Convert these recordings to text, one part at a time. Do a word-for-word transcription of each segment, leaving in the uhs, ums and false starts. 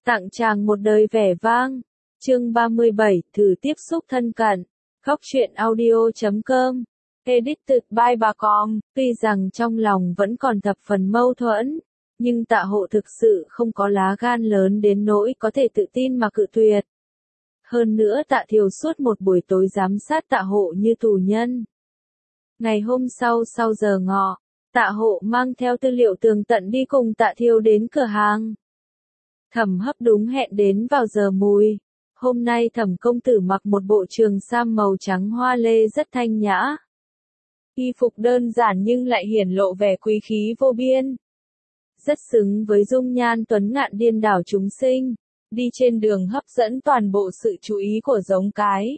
Tặng chàng một đời vẻ vang. Chương ba mươi bảy, thử tiếp xúc thân cận. Góc truyện audio chấm com. Edited by bà Com. Tuy rằng trong lòng vẫn còn thập phần mâu thuẫn, nhưng Tạ Hộ thực sự không có lá gan lớn đến nỗi có thể tự tin mà cự tuyệt. Hơn nữa Tạ Thiều suốt một buổi tối giám sát Tạ Hộ như tù nhân. Ngày hôm sau sau giờ ngọ, Tạ Hộ mang theo tư liệu tường tận đi cùng Tạ Thiều đến cửa hàng. Thẩm Hấp đúng hẹn đến vào giờ mùi. Hôm nay Thẩm công tử mặc một bộ trường sam màu trắng hoa lê rất thanh nhã. Y phục đơn giản nhưng lại hiển lộ vẻ quý khí vô biên. Rất xứng với dung nhan tuấn ngạn điên đảo chúng sinh, đi trên đường hấp dẫn toàn bộ sự chú ý của giống cái.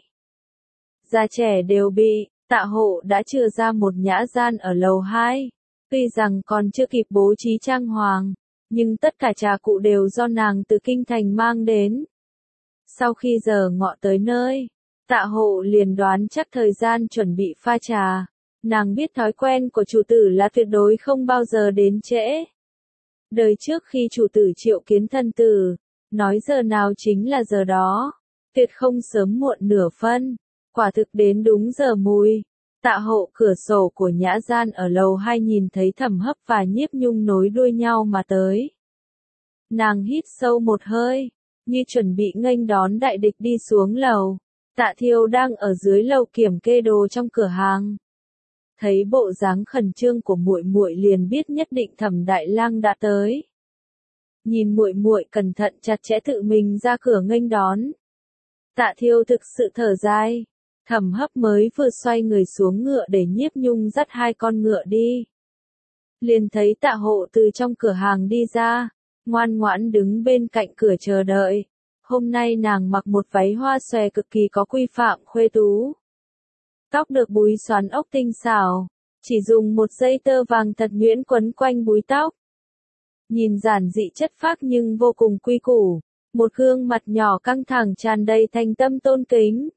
Già trẻ đều bị, Tạ Hộ đã chừa ra một nhã gian ở lầu hai. Tuy rằng còn chưa kịp bố trí trang hoàng, nhưng tất cả trà cụ đều do nàng từ kinh thành mang đến. Sau khi giờ ngọ tới nơi, Tạ Hộ liền đoán chắc thời gian chuẩn bị pha trà. Nàng biết thói quen của chủ tử là tuyệt đối không bao giờ đến trễ. Đời trước khi chủ tử triệu kiến thân tử, nói giờ nào chính là giờ đó, tuyệt không sớm muộn nửa phân, quả thực đến đúng giờ mùi. Tạ Hộ cửa sổ của nhã gian ở lầu hai nhìn thấy Thẩm Hấp và Nhiếp Nhung nối đuôi nhau mà tới. Nàng hít sâu một hơi, như chuẩn bị nghênh đón đại địch đi xuống lầu. Tạ Thiều đang ở dưới lầu kiểm kê đồ trong cửa hàng. Thấy bộ dáng khẩn trương của muội muội liền biết nhất định Thẩm đại lang đã tới. Nhìn muội muội cẩn thận chặt chẽ tự mình ra cửa nghênh đón. Tạ Thiều thực sự thở dài. Thẩm Hấp mới vừa xoay người xuống ngựa để Nhiếp Nhung dắt hai con ngựa đi. Liền thấy Tạ Hộ từ trong cửa hàng đi ra, ngoan ngoãn đứng bên cạnh cửa chờ đợi. Hôm nay nàng mặc một váy hoa xòe cực kỳ có quy phạm khuê tú. Tóc được búi xoắn ốc tinh xảo, chỉ dùng một dây tơ vàng thật nhuyễn quấn quanh búi tóc. Nhìn giản dị chất phác nhưng vô cùng quy củ, một gương mặt nhỏ căng thẳng tràn đầy thành tâm tôn kính.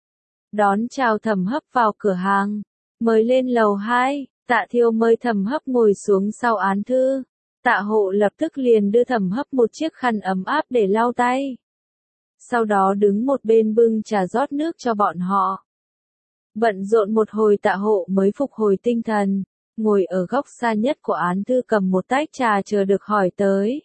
Đón chào Thẩm Hấp vào cửa hàng, mời lên lầu hai, Tạ Thiều mời Thẩm Hấp ngồi xuống sau án thư. Tạ Hộ lập tức liền đưa Thẩm Hấp một chiếc khăn ấm áp để lau tay. Sau đó đứng một bên bưng trà rót nước cho bọn họ. Bận rộn một hồi Tạ Hộ mới phục hồi tinh thần, ngồi ở góc xa nhất của án thư cầm một tách trà chờ được hỏi tới.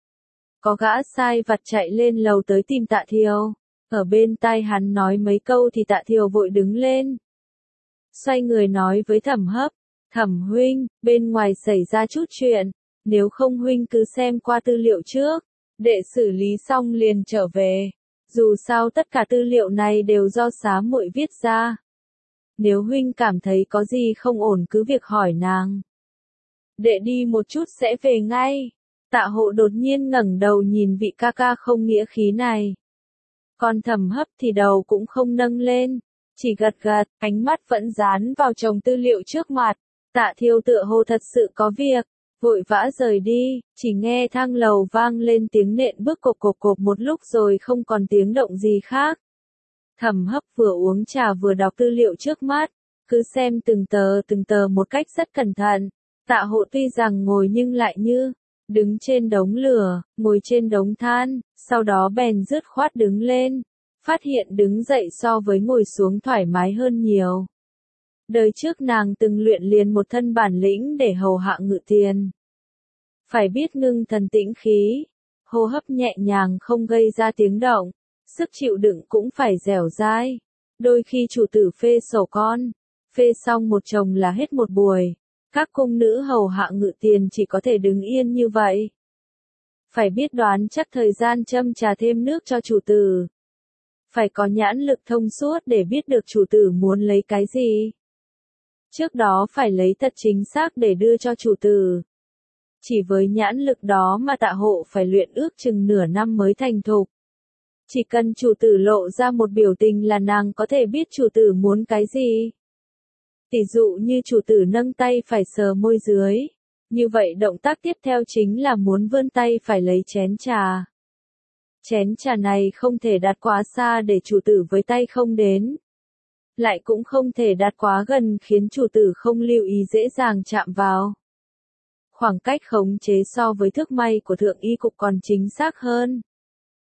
Có gã sai vặt chạy lên lầu tới tìm Tạ Thiều. Ở bên tai hắn nói mấy câu thì Tạ Thiều vội đứng lên. Xoay người nói với Thẩm Hấp, Thẩm huynh, bên ngoài xảy ra chút chuyện, nếu không huynh cứ xem qua tư liệu trước, đệ xử lý xong liền trở về. Dù sao tất cả tư liệu này đều do xá muội viết ra. Nếu huynh cảm thấy có gì không ổn cứ việc hỏi nàng. Đệ đi một chút sẽ về ngay. Tạ Hộ đột nhiên ngẩng đầu nhìn vị ca ca không nghĩa khí này. Còn Thẩm Hấp thì đầu cũng không nâng lên, chỉ gật gật, ánh mắt vẫn dán vào chồng tư liệu trước mặt. Tạ Thiều tựa hồ thật sự có việc, vội vã rời đi, chỉ nghe thang lầu vang lên tiếng nện bước cộp cộp cộp một lúc rồi không còn tiếng động gì khác. Thẩm Hấp vừa uống trà vừa đọc tư liệu trước mắt, cứ xem từng tờ từng tờ một cách rất cẩn thận. Tạ Hộ tuy rằng ngồi nhưng lại như đứng trên đống lửa, ngồi trên đống than, sau đó bèn dứt khoát đứng lên, phát hiện đứng dậy so với ngồi xuống thoải mái hơn nhiều. Đời trước nàng từng luyện liền một thân bản lĩnh để hầu hạ ngự tiền. Phải biết ngưng thần tĩnh khí, hô hấp nhẹ nhàng không gây ra tiếng động, sức chịu đựng cũng phải dẻo dai. Đôi khi chủ tử phê sổ con, phê xong một chồng là hết một buổi. Các cung nữ hầu hạ ngự tiền chỉ có thể đứng yên như vậy. Phải biết đoán chắc thời gian châm trà thêm nước cho chủ tử. Phải có nhãn lực thông suốt để biết được chủ tử muốn lấy cái gì. Trước đó phải lấy thật chính xác để đưa cho chủ tử. Chỉ với nhãn lực đó mà Tạ Hộ phải luyện ước chừng nửa năm mới thành thục. Chỉ cần chủ tử lộ ra một biểu tình là nàng có thể biết chủ tử muốn cái gì. Tỷ dụ như chủ tử nâng tay phải sờ môi dưới. Như vậy động tác tiếp theo chính là muốn vươn tay phải lấy chén trà. Chén trà này không thể đặt quá xa để chủ tử với tay không đến. Lại cũng không thể đặt quá gần khiến chủ tử không lưu ý dễ dàng chạm vào. Khoảng cách khống chế so với thước may của thượng y cục còn chính xác hơn.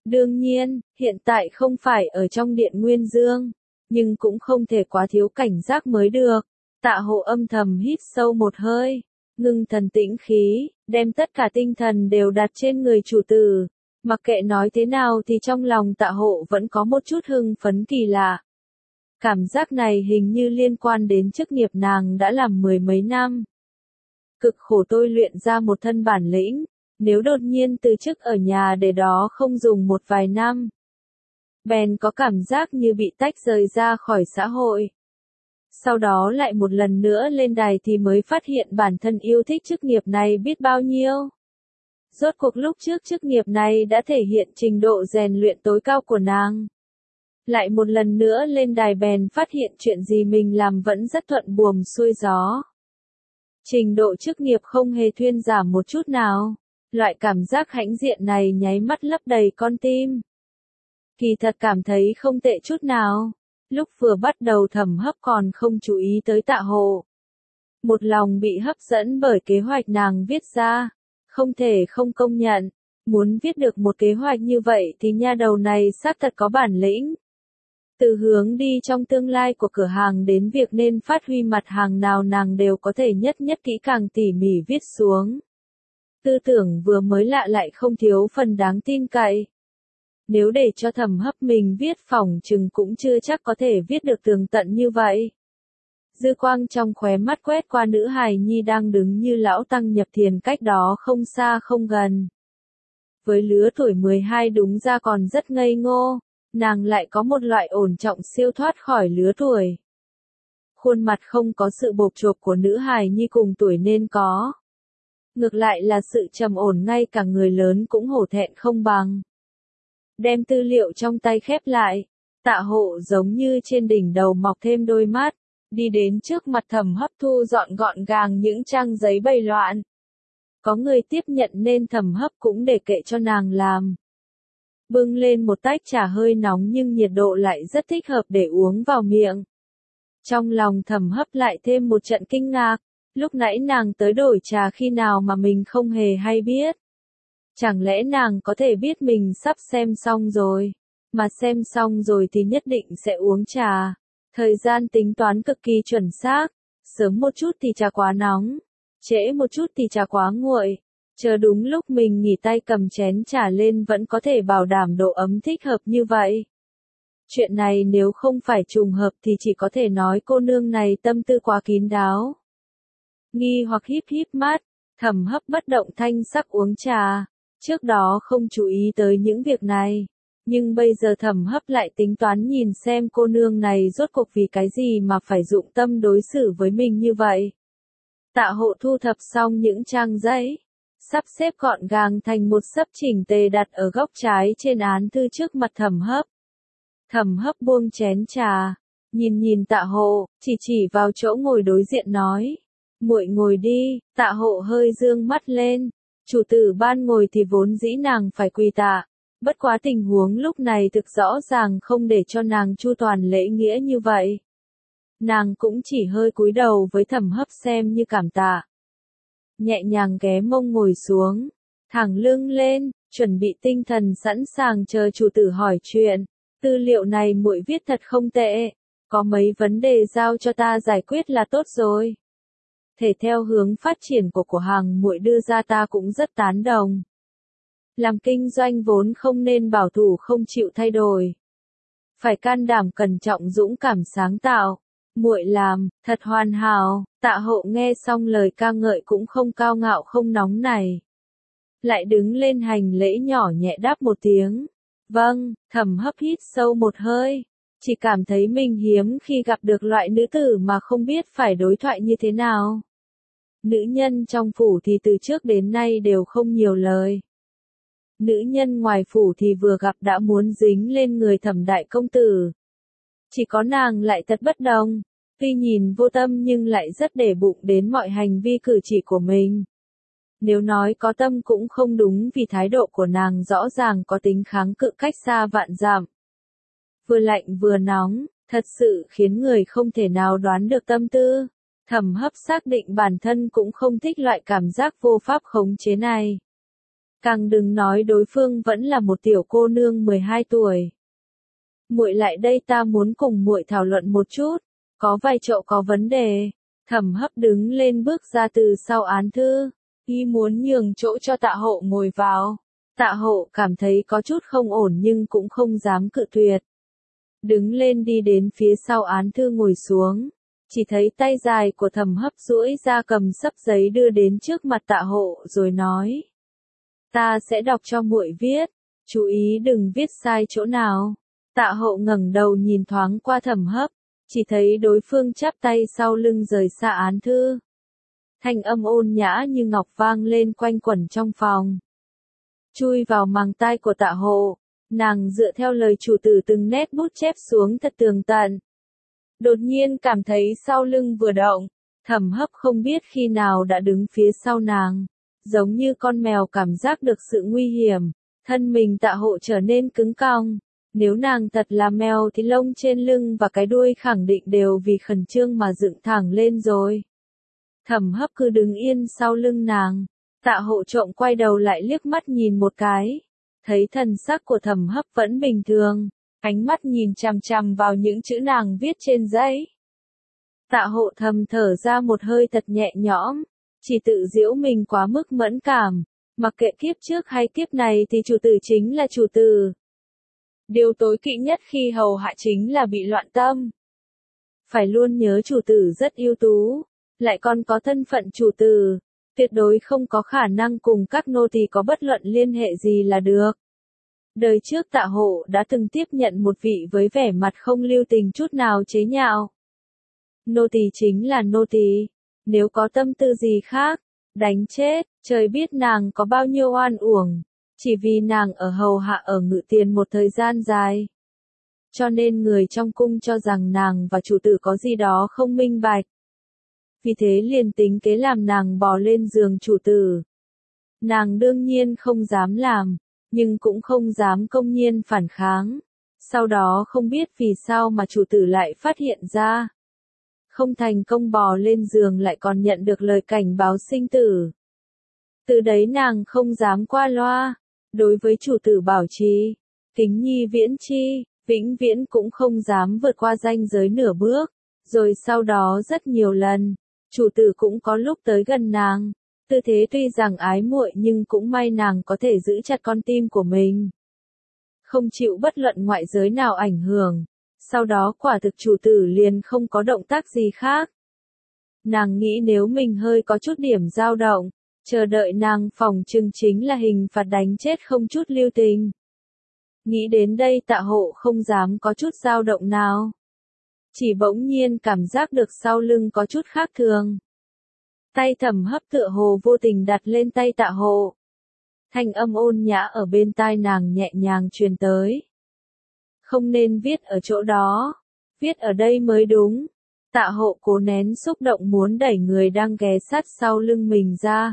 Đương nhiên, hiện tại không phải ở trong điện Nguyên Dương, nhưng cũng không thể quá thiếu cảnh giác mới được. Tạ Hộ âm thầm hít sâu một hơi, ngưng thần tĩnh khí, đem tất cả tinh thần đều đặt trên người chủ tử. Mặc kệ nói thế nào thì trong lòng Tạ Hộ vẫn có một chút hưng phấn kỳ lạ. Cảm giác này hình như liên quan đến chức nghiệp nàng đã làm mười mấy năm. Cực khổ tôi luyện ra một thân bản lĩnh, nếu đột nhiên từ chức ở nhà để đó không dùng một vài năm. Bèn có cảm giác như bị tách rời ra khỏi xã hội. Sau đó lại một lần nữa lên đài thì mới phát hiện bản thân yêu thích chức nghiệp này biết bao nhiêu. Rốt cuộc lúc trước chức nghiệp này đã thể hiện trình độ rèn luyện tối cao của nàng. Lại một lần nữa lên đài bèn phát hiện chuyện gì mình làm vẫn rất thuận buồm xuôi gió. Trình độ chức nghiệp không hề thuyên giảm một chút nào. Loại cảm giác hãnh diện này nháy mắt lấp đầy con tim. Kỳ thật cảm thấy không tệ chút nào. Lúc vừa bắt đầu Thẩm Hấp còn không chú ý tới Tạ Hộ. Một lòng bị hấp dẫn bởi kế hoạch nàng viết ra. Không thể không công nhận. Muốn viết được một kế hoạch như vậy thì nha đầu này xác thật có bản lĩnh. Từ hướng đi trong tương lai của cửa hàng đến việc nên phát huy mặt hàng nào nàng đều có thể nhất nhất kỹ càng tỉ mỉ viết xuống. Tư tưởng vừa mới lạ lại không thiếu phần đáng tin cậy. Nếu để cho Thẩm Hấp mình viết phỏng chừng cũng chưa chắc có thể viết được tường tận như vậy. Dư quang trong khóe mắt quét qua nữ hài nhi đang đứng như lão tăng nhập thiền cách đó không xa không gần. Với lứa tuổi mười hai đúng ra còn rất ngây ngô, nàng lại có một loại ổn trọng siêu thoát khỏi lứa tuổi. Khuôn mặt không có sự bộp chộp của nữ hài nhi cùng tuổi nên có. Ngược lại là sự trầm ổn ngay cả người lớn cũng hổ thẹn không bằng. Đem tư liệu trong tay khép lại, Tạ Hộ giống như trên đỉnh đầu mọc thêm đôi mắt, đi đến trước mặt Thẩm Hấp thu dọn gọn gàng những trang giấy bày loạn. Có người tiếp nhận nên Thẩm Hấp cũng để kệ cho nàng làm. Bưng lên một tách trà hơi nóng nhưng nhiệt độ lại rất thích hợp để uống vào miệng. Trong lòng Thẩm Hấp lại thêm một trận kinh ngạc, lúc nãy nàng tới đổi trà khi nào mà mình không hề hay biết. Chẳng lẽ nàng có thể biết mình sắp xem xong rồi, mà xem xong rồi thì nhất định sẽ uống trà. Thời gian tính toán cực kỳ chuẩn xác, sớm một chút thì trà quá nóng, trễ một chút thì trà quá nguội. Chờ đúng lúc mình nghỉ tay cầm chén trà lên vẫn có thể bảo đảm độ ấm thích hợp như vậy. Chuyện này nếu không phải trùng hợp thì chỉ có thể nói cô nương này tâm tư quá kín đáo. Nghi hoặc híp híp mắt, Thẩm Hấp bất động thanh sắc uống trà. Trước đó không chú ý tới những việc này, nhưng bây giờ Thẩm Hấp lại tính toán nhìn xem cô nương này rốt cuộc vì cái gì mà phải dụng tâm đối xử với mình như vậy. Tạ Hộ thu thập xong những trang giấy, sắp xếp gọn gàng thành một xấp chỉnh tề đặt ở góc trái trên án thư trước mặt Thẩm Hấp. Thẩm Hấp buông chén trà, nhìn nhìn Tạ Hộ, chỉ chỉ vào chỗ ngồi đối diện nói, muội ngồi đi. Tạ Hộ hơi dương mắt lên, chủ tử ban ngồi thì vốn dĩ nàng phải quỳ tạ, bất quá tình huống lúc này thực rõ ràng không để cho nàng chu toàn lễ nghĩa như vậy. Nàng cũng chỉ hơi cúi đầu với Thẩm Hấp xem như cảm tạ. Nhẹ nhàng ghé mông ngồi xuống, thẳng lưng lên, chuẩn bị tinh thần sẵn sàng chờ chủ tử hỏi chuyện. Tư liệu này muội viết thật không tệ, có mấy vấn đề giao cho ta giải quyết là tốt rồi. Thể theo hướng phát triển của cửa hàng muội đưa ra ta cũng rất tán đồng. Làm kinh doanh vốn không nên bảo thủ không chịu thay đổi. Phải can đảm cẩn trọng dũng cảm sáng tạo. Muội làm, thật hoàn hảo. Tạ Hộ nghe xong lời ca ngợi cũng không cao ngạo không nóng này. Lại đứng lên hành lễ nhỏ nhẹ đáp một tiếng. Vâng. Thẩm Hấp hít sâu một hơi. Chỉ cảm thấy mình hiếm khi gặp được loại nữ tử mà không biết phải đối thoại như thế nào. Nữ nhân trong phủ thì từ trước đến nay đều không nhiều lời. Nữ nhân ngoài phủ thì vừa gặp đã muốn dính lên người Thẩm đại công tử. Chỉ có nàng lại thật bất đồng, tuy nhìn vô tâm nhưng lại rất để bụng đến mọi hành vi cử chỉ của mình. Nếu nói có tâm cũng không đúng vì thái độ của nàng rõ ràng có tính kháng cự cách xa vạn dặm. Vừa lạnh vừa nóng, thật sự khiến người không thể nào đoán được tâm tư. Thẩm Hấp xác định bản thân cũng không thích loại cảm giác vô pháp khống chế này. Càng đừng nói đối phương vẫn là một tiểu cô nương mười hai tuổi. Muội lại đây, ta muốn cùng muội thảo luận một chút, có vài chỗ có vấn đề. Thẩm Hấp đứng lên bước ra từ sau án thư, y muốn nhường chỗ cho Tạ Hộ ngồi vào. Tạ Hộ cảm thấy có chút không ổn nhưng cũng không dám cự tuyệt. Đứng lên đi đến phía sau án thư ngồi xuống, chỉ thấy tay dài của Thẩm Hấp duỗi ra cầm sấp giấy đưa đến trước mặt Tạ Hộ rồi nói: "Ta sẽ đọc cho muội viết, chú ý đừng viết sai chỗ nào." Tạ Hộ ngẩng đầu nhìn thoáng qua Thẩm Hấp, chỉ thấy đối phương chắp tay sau lưng rời xa án thư. Thanh âm ôn nhã như ngọc vang lên quanh quẩn trong phòng. Chui vào màng tai của Tạ Hộ, nàng dựa theo lời chủ tử từng nét bút chép xuống thật tường tận. Đột nhiên cảm thấy sau lưng vừa động, Thẩm Hấp không biết khi nào đã đứng phía sau nàng, giống như con mèo cảm giác được sự nguy hiểm, thân mình Tạ Hộ trở nên cứng cong. Nếu nàng thật là mèo thì lông trên lưng và cái đuôi khẳng định đều vì khẩn trương mà dựng thẳng lên rồi. Thẩm Hấp cứ đứng yên sau lưng nàng, Tạ Hộ trộm quay đầu lại liếc mắt nhìn một cái, thấy thần sắc của Thẩm Hấp vẫn bình thường, ánh mắt nhìn chằm chằm vào những chữ nàng viết trên giấy. Tạ Hộ thầm thở ra một hơi thật nhẹ nhõm, chỉ tự giễu mình quá mức mẫn cảm, mặc kệ kiếp trước hay kiếp này thì chủ tử chính là chủ tử. Điều tối kỵ nhất khi hầu hạ chính là bị loạn tâm. Phải luôn nhớ chủ tử rất ưu tú, lại còn có thân phận chủ tử, tuyệt đối không có khả năng cùng các nô tỳ có bất luận liên hệ gì là được. Đời trước Tạ Hộ đã từng tiếp nhận một vị với vẻ mặt không lưu tình chút nào chế nhạo. Nô tỳ chính là nô tỳ, nếu có tâm tư gì khác, đánh chết, trời biết nàng có bao nhiêu oan uổng. Chỉ vì nàng ở hầu hạ ở Ngự Tiền một thời gian dài. Cho nên người trong cung cho rằng nàng và chủ tử có gì đó không minh bạch. Vì thế liền tính kế làm nàng bò lên giường chủ tử. Nàng đương nhiên không dám làm, nhưng cũng không dám công nhiên phản kháng. Sau đó không biết vì sao mà chủ tử lại phát hiện ra. Không thành công bò lên giường lại còn nhận được lời cảnh báo sinh tử. Từ đấy nàng không dám qua loa. Đối với chủ tử bảo trì, kính nhi viễn chi, vĩnh viễn cũng không dám vượt qua ranh giới nửa bước. Rồi sau đó rất nhiều lần, chủ tử cũng có lúc tới gần nàng. Tư thế tuy rằng ái muội nhưng cũng may nàng có thể giữ chặt con tim của mình. Không chịu bất luận ngoại giới nào ảnh hưởng. Sau đó quả thực chủ tử liền không có động tác gì khác. Nàng nghĩ nếu mình hơi có chút điểm dao động, chờ đợi nàng phòng chừng chính là hình phạt đánh chết không chút lưu tình. Nghĩ đến đây Tạ Hộ không dám có chút dao động nào. Chỉ bỗng nhiên cảm giác được sau lưng có chút khác thường. Tay Thẩm Hấp tựa hồ vô tình đặt lên tay Tạ Hộ. Thanh âm ôn nhã ở bên tai nàng nhẹ nhàng truyền tới. Không nên viết ở chỗ đó, viết ở đây mới đúng. Tạ Hộ cố nén xúc động muốn đẩy người đang ghé sát sau lưng mình ra.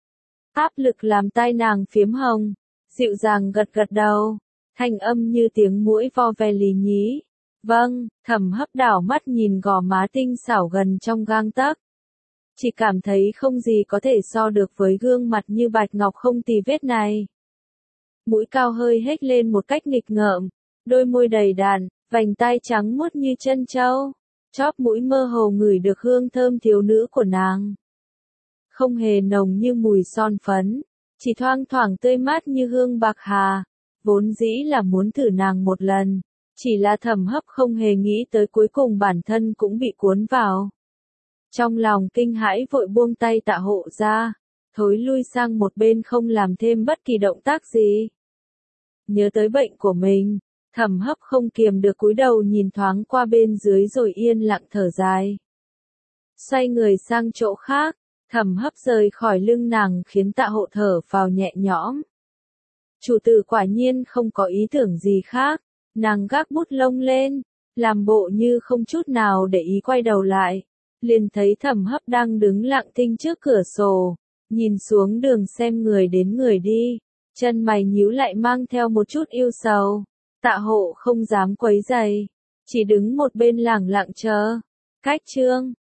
Áp lực làm tai nàng phiếm hồng, dịu dàng gật gật đầu, thanh âm như tiếng muỗi vo ve lì nhí. Vâng, Thẩm Hấp đảo mắt nhìn gò má tinh xảo gần trong gang tấc. Chỉ cảm thấy không gì có thể so được với gương mặt như bạch ngọc không tì vết này. Mũi cao hơi hếch lên một cách nghịch ngợm, đôi môi đầy đặn, vành tai trắng muốt như chân trâu, chóp mũi mơ hồ ngửi được hương thơm thiếu nữ của nàng. Không hề nồng như mùi son phấn, chỉ thoang thoảng tươi mát như hương bạc hà, vốn dĩ là muốn thử nàng một lần, chỉ là Thẩm Hấp không hề nghĩ tới cuối cùng bản thân cũng bị cuốn vào. Trong lòng kinh hãi vội buông tay Tạ Hộ ra, thối lui sang một bên không làm thêm bất kỳ động tác gì. Nhớ tới bệnh của mình, Thẩm Hấp không kiềm được cúi đầu nhìn thoáng qua bên dưới rồi yên lặng thở dài. Xoay người sang chỗ khác, Thẩm Hấp rời khỏi lưng nàng khiến Tạ Hộ thở phào nhẹ nhõm. Chủ tử quả nhiên không có ý tưởng gì khác, nàng gác bút lông lên, làm bộ như không chút nào để ý quay đầu lại, liền thấy Thẩm Hấp đang đứng lặng thinh trước cửa sổ, nhìn xuống đường xem người đến người đi, chân mày nhíu lại mang theo một chút yêu sầu. Tạ Hộ không dám quấy rầy, chỉ đứng một bên lẳng lặng chờ. Cách chương